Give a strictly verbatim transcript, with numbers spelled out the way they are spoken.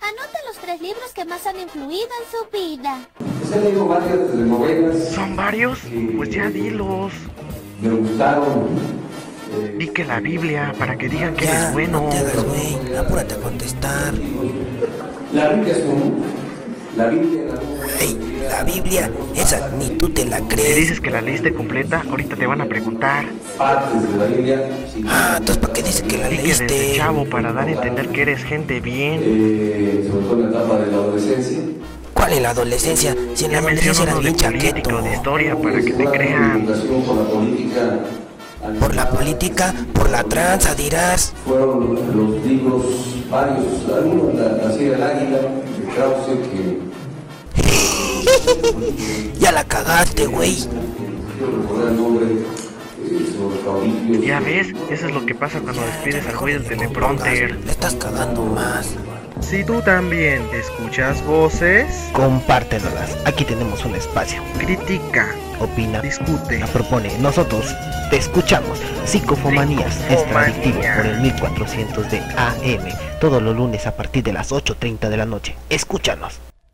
Anota los tres libros que más han influido en su vida. Pues he leído varias novelas. ¿Son varios? Pues ya dilos. Me gustaron. Di que la Biblia, para que digan que Ya, eres bueno. no te hagas, güey. Apúrate a contestar. La Biblia es común. La Biblia, la Ay, la Biblia, esa ni tú te la Si crees. dices que la leíste completa, ahorita te van a preguntar. partes de la Biblia. Sí. Ah, entonces ¿para qué dices que la Di que desde leíste? chavo, para dar a entender que eres gente bien. Eh, sobre todo en la etapa de la adolescencia. ¿Cuál es la adolescencia? Si en la Ya adolescencia menciono eras uno de bien político, chaqueto. de historia, para que te Una crean. vinculación con la política. Por la política, por la tranza, dirás. Fueron los libros varios, algunos, la, la serie del Águila, de Krause, que Ya la cagaste, güey. quiero recordar el nombre, eh, sobre caudillos. Ya ves, eso es lo que pasa cuando despides al güey del Le teleprompter. Le estás cagando más. Si tú también escuchas voces, Compártenoslas, aquí tenemos un espacio. critica, Opina, discute. la propone. Nosotros te escuchamos. Psicofomanías, extradictivo por el mil cuatrocientos de A M. Todos los lunes a partir de las ocho treinta de la noche. Escúchanos.